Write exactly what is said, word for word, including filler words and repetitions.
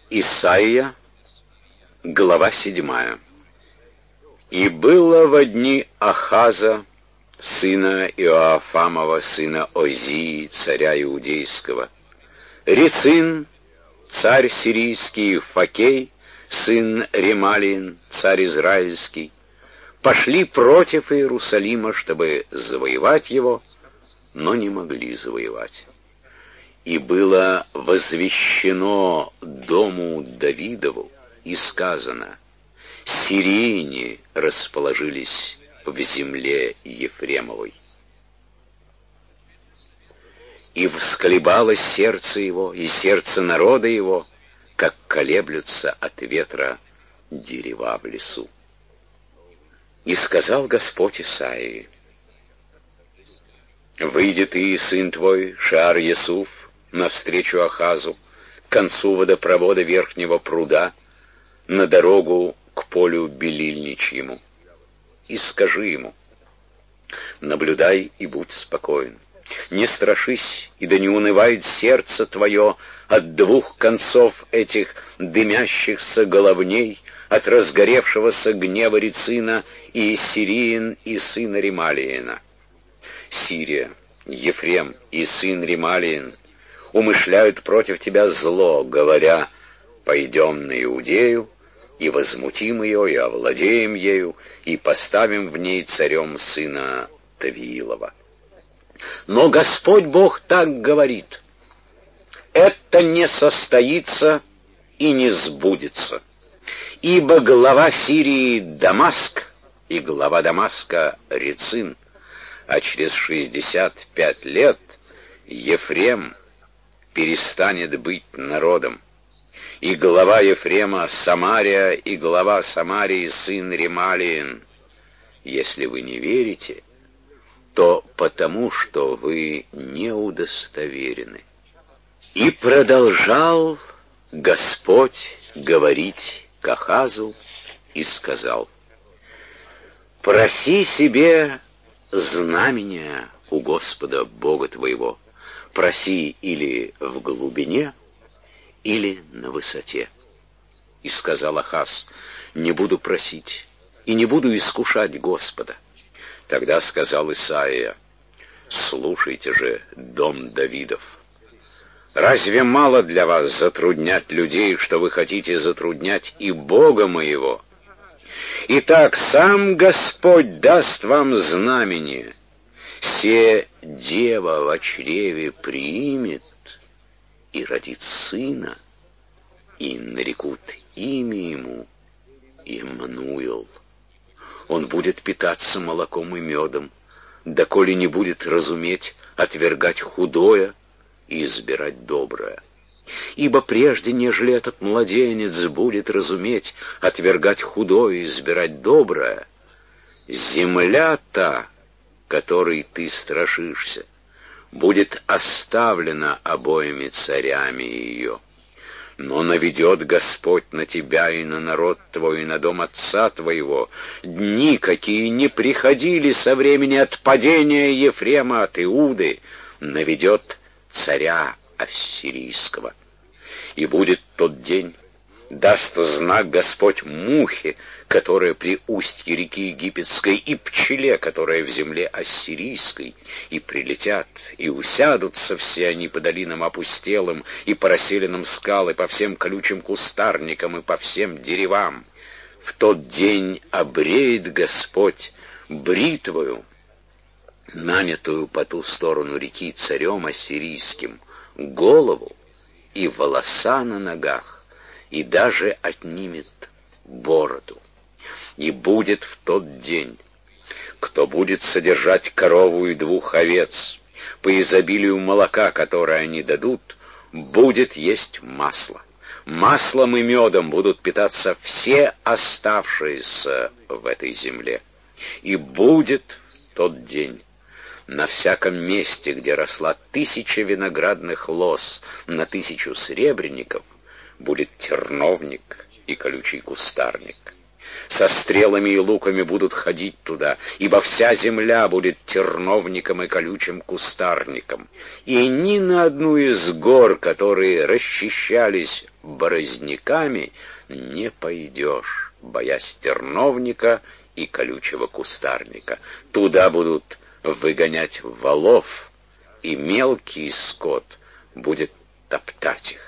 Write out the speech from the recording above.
Исайя, глава седьмая. «И было во дни Ахаза, сына Иоафамова, сына Озии, царя Иудейского, Рецин, царь сирийский, Факей, сын Ремалиин, царь израильский, пошли против Иерусалима, чтобы завоевать его, но не могли завоевать. И было возвещено дому Давидову, и сказано: сирияне расположились в земле Ефремовой. И всколебалось сердце его, и сердце народа его, как колеблются от ветра дерева в лесу. И сказал Господь Исаии: выйди ты и сын твой, Шаар-Ясуф, навстречу Ахазу, к концу водопровода верхнего пруда, на дорогу к полю Белильничьему, и скажи ему: наблюдай и будь спокоен, не страшись, и да не унывает сердце твое от двух концов этих дымящихся головней, от разгоревшегося гнева Рецина и Сириин и сына Ремалиина. Сирия, Ефрем и сын Ремалиин умышляют против тебя зло, говоря: пойдем на Иудею, и возмутим ее, и овладеем ею, и поставим в ней царем сына Тавиилова. Но Господь Бог так говорит: это не состоится и не сбудется, ибо глава Сирии Дамаск, и глава Дамаска Рецин, а через шестьдесят пять лет Ефрем перестанет быть народом, и глава Ефрема Самария, и глава Самарии сын Ремалиин. Если вы не верите, то потому, что вы не удостоверены. И продолжал Господь говорить к Ахазу и сказал: проси себе знамения у Господа Бога твоего, проси или в глубине, или на высоте. И сказал Ахаз: не буду просить и не буду искушать Господа. Тогда сказал Исаия: слушайте же, дом Давидов, разве мало для вас затруднять людей, что вы хотите затруднять и Бога моего? Итак, сам Господь даст вам знамение: се дева во чреве приимет и родит сына, и нарекут имя ему Иммануил. Он будет питаться молоком и медом, доколе не будет разуметь отвергать худое и избирать доброе. Ибо прежде, нежели этот младенец будет разуметь отвергать худое и избирать доброе, земля та, которой ты страшишься, будет оставлена обоими царями ее. Но наведет Господь на тебя и на народ твой, и на дом отца твоего дни, какие не приходили со времени отпадения Ефрема от Иуды, наведет царя ассирийского. И будет тот день, даст знак Господь мухе, которая при устье реки Египетской, и пчеле, которая в земле ассирийской, и прилетят, и усядутся все они по долинам опустелым, и по расселенным скал, и по всем колючим кустарникам, и по всем деревам. В тот день обреет Господь бритвою, нанятую по ту сторону реки царем ассирийским, голову и волоса на ногах, и даже отнимет бороду. И будет в тот день, кто будет содержать корову и двух овец, по изобилию молока, которое они дадут, будет есть масло. Маслом и медом будут питаться все оставшиеся в этой земле. И будет в тот день на всяком месте, где росла тысяча виноградных лоз на тысячу сребреников, будет терновник и колючий кустарник. со стрелами и луками будут ходить туда, ибо вся земля будет терновником и колючим кустарником. И ни на одну из гор, которые расчищались борозняками, не пойдешь, боясь терновника и колючего кустарника. Туда будут выгонять волов, и мелкий скот будет топтать их.